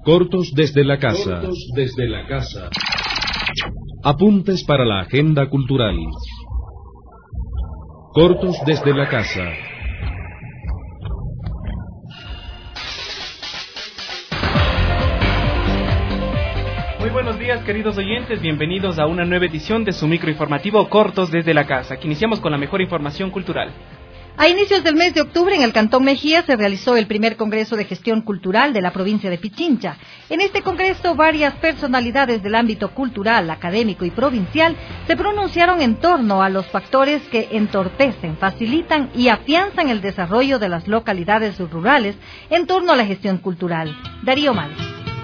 Cortos desde la casa. Cortos desde la casa. Apuntes para la agenda cultural. Cortos desde la casa. Muy buenos días, queridos oyentes, bienvenidos a una nueva edición de su microinformativo Cortos desde la casa, que iniciamos con la mejor información cultural. A inicios del mes de octubre, en el Cantón Mejía, se realizó el primer Congreso de Gestión Cultural de la provincia de Pichincha. En este congreso, varias personalidades del ámbito cultural, académico y provincial se pronunciaron en torno a los factores que entorpecen, facilitan y afianzan el desarrollo de las localidades rurales en torno a la gestión cultural. Darío Males.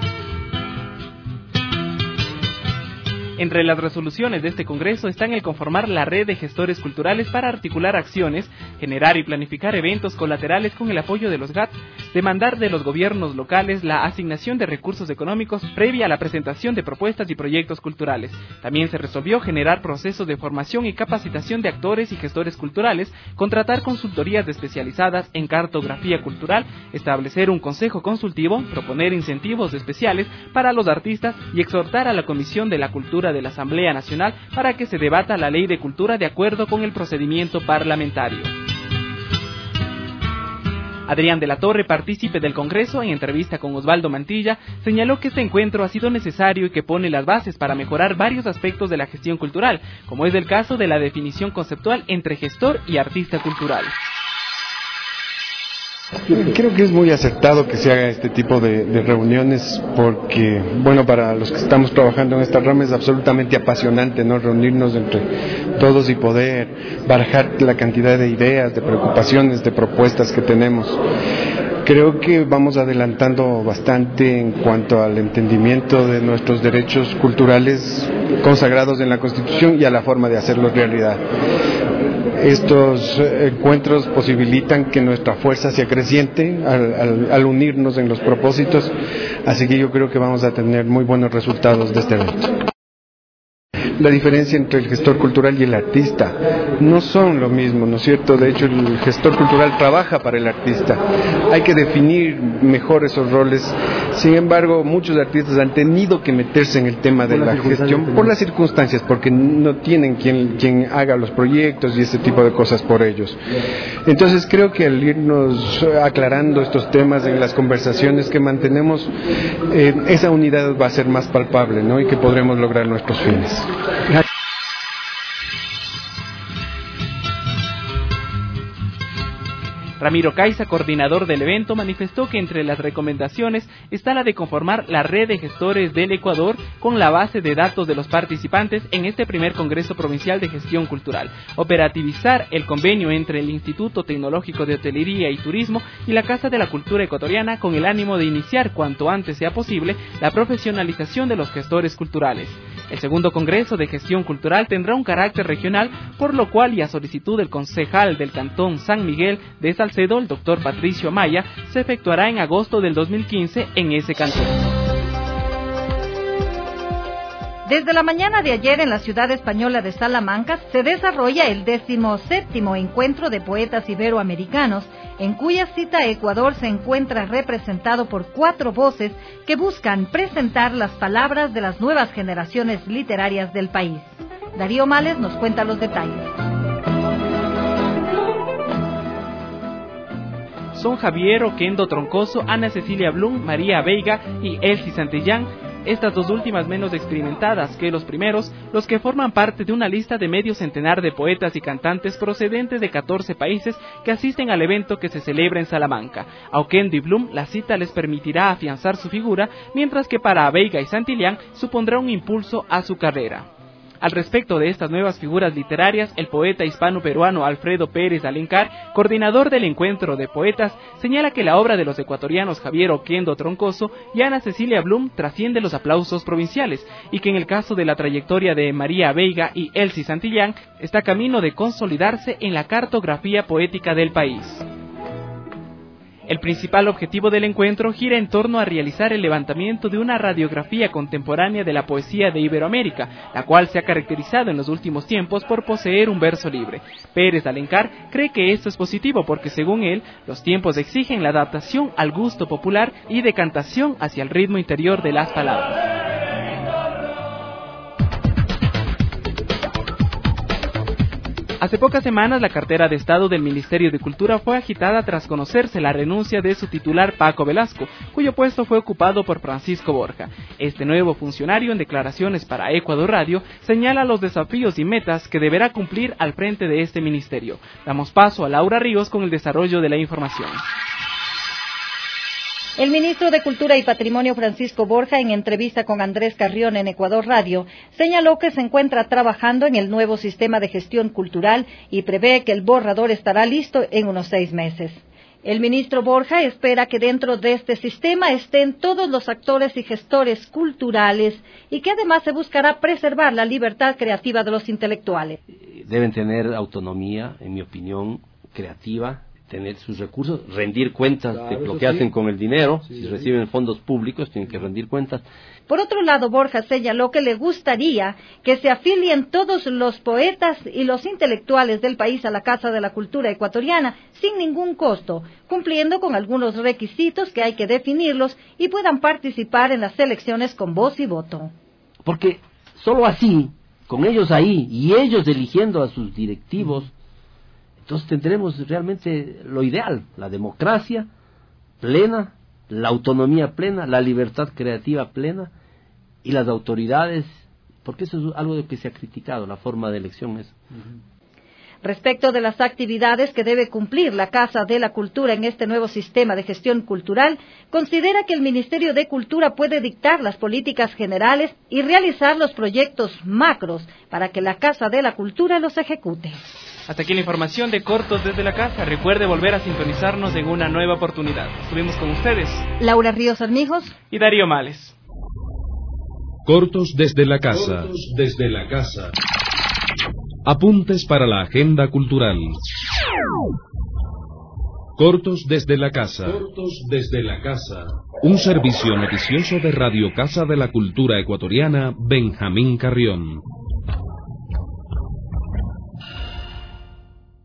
Entre las resoluciones de este Congreso están el conformar la red de gestores culturales para articular acciones, generar y planificar eventos colaterales con el apoyo de los GAT, demandar de los gobiernos locales la asignación de recursos económicos previa a la presentación de propuestas y proyectos culturales. También se resolvió generar procesos de formación y capacitación de actores y gestores culturales, contratar consultorías especializadas en cartografía cultural, establecer un consejo consultivo, proponer incentivos especiales para los artistas y exhortar a la Comisión de la Cultura de la Asamblea Nacional para que se debata la Ley de Cultura de acuerdo con el procedimiento parlamentario. Adrián de la Torre, partícipe del Congreso, en entrevista con Osvaldo Mantilla, señaló que este encuentro ha sido necesario y que pone las bases para mejorar varios aspectos de la gestión cultural, como es el caso de la definición conceptual entre gestor y artista cultural. Creo que es muy acertado que se haga este tipo de reuniones porque, bueno, para los que estamos trabajando en esta rama es absolutamente apasionante, ¿no? Reunirnos entre todos y poder barajar la cantidad de ideas, de preocupaciones, de propuestas que tenemos. Creo que vamos adelantando bastante en cuanto al entendimiento de nuestros derechos culturales consagrados en la Constitución y a la forma de hacerlos realidad. Estos encuentros posibilitan que nuestra fuerza sea creciente al unirnos en los propósitos, así que yo creo que vamos a tener muy buenos resultados de este evento. La diferencia entre el gestor cultural y el artista no son lo mismo, ¿no es cierto? De hecho, el gestor cultural trabaja para el artista. Hay que definir mejor esos roles. Sin embargo, muchos artistas han tenido que meterse en el tema de la gestión por las circunstancias, porque no tienen quien haga los proyectos y ese tipo de cosas por ellos. Entonces, creo que al irnos aclarando estos temas en las conversaciones que mantenemos, esa unidad va a ser más palpable, ¿no? Y que podremos lograr nuestros fines. Ramiro Caiza, coordinador del evento, manifestó que entre las recomendaciones está la de conformar la red de gestores del Ecuador con la base de datos de los participantes en este primer Congreso Provincial de Gestión Cultural, operativizar el convenio entre el Instituto Tecnológico de Hotelería y Turismo y la Casa de la Cultura Ecuatoriana con el ánimo de iniciar cuanto antes sea posible la profesionalización de los gestores culturales. El segundo Congreso de Gestión Cultural tendrá un carácter regional, por lo cual y a solicitud del concejal del Cantón San Miguel de Salcedo, el doctor Patricio Amaya, se efectuará en agosto del 2015 en ese cantón. Desde la mañana de ayer en la ciudad española de Salamanca se desarrolla el 17º Encuentro de Poetas Iberoamericanos, en cuya cita Ecuador se encuentra representado por 4 voces que buscan presentar las palabras de las nuevas generaciones literarias del país. Darío Males nos cuenta los detalles. Son Javier Oquendo Troncoso, Ana Cecilia Blum, María Veiga y Elsie Santillán, estas dos últimas menos experimentadas que los primeros, los que forman parte de una lista de medio centenar de poetas y cantantes procedentes de 14 países que asisten al evento que se celebra en Salamanca. A Oquendo y Blum la cita les permitirá afianzar su figura, mientras que para Veiga y Santillán supondrá un impulso a su carrera. Al respecto de estas nuevas figuras literarias, el poeta hispano-peruano Alfredo Pérez Alencar, coordinador del Encuentro de Poetas, señala que la obra de los ecuatorianos Javier Oquendo Troncoso y Ana Cecilia Blum trasciende los aplausos provinciales y que en el caso de la trayectoria de María Veiga y Elsie Santillán está camino de consolidarse en la cartografía poética del país. El principal objetivo del encuentro gira en torno a realizar el levantamiento de una radiografía contemporánea de la poesía de Iberoamérica, la cual se ha caracterizado en los últimos tiempos por poseer un verso libre. Pérez Alencar cree que esto es positivo porque, según él, los tiempos exigen la adaptación al gusto popular y decantación hacia el ritmo interior de las palabras. Hace pocas semanas la cartera de Estado del Ministerio de Cultura fue agitada tras conocerse la renuncia de su titular Paco Velasco, cuyo puesto fue ocupado por Francisco Borja. Este nuevo funcionario, en declaraciones para Ecuador Radio, señala los desafíos y metas que deberá cumplir al frente de este ministerio. Damos paso a Laura Ríos con el desarrollo de la información. El ministro de Cultura y Patrimonio, Francisco Borja, en entrevista con Andrés Carrión en Ecuador Radio, señaló que se encuentra trabajando en el nuevo sistema de gestión cultural y prevé que el borrador estará listo en unos 6 meses. El ministro Borja espera que dentro de este sistema estén todos los actores y gestores culturales y que además se buscará preservar la libertad creativa de los intelectuales. Deben tener autonomía, en mi opinión, creativa, tener sus recursos, rendir cuentas de lo que hacen con el dinero. Si reciben fondos públicos tienen que rendir cuentas. Por otro lado, Borja señaló que le gustaría que se afilien todos los poetas y los intelectuales del país a la Casa de la Cultura Ecuatoriana sin ningún costo, cumpliendo con algunos requisitos que hay que definirlos y puedan participar en las elecciones con voz y voto. Porque solo así, con ellos ahí y ellos eligiendo a sus directivos, entonces tendremos realmente lo ideal, la democracia plena, la autonomía plena, la libertad creativa plena y las autoridades, porque eso es algo de que se ha criticado, la forma de elección es. Respecto de las actividades que debe cumplir la Casa de la Cultura en este nuevo sistema de gestión cultural, considera que el Ministerio de Cultura puede dictar las políticas generales y realizar los proyectos macros para que la Casa de la Cultura los ejecute. Hasta aquí la información de Cortos desde la Casa. Recuerde volver a sintonizarnos en una nueva oportunidad. Estuvimos con ustedes Laura Ríos Armijos y Darío Males. Cortos desde la Casa. Cortos desde la Casa. Apuntes para la agenda cultural. Cortos desde la Casa. Cortos desde la Casa. Un servicio noticioso de Radio Casa de la Cultura Ecuatoriana, Benjamín Carrión.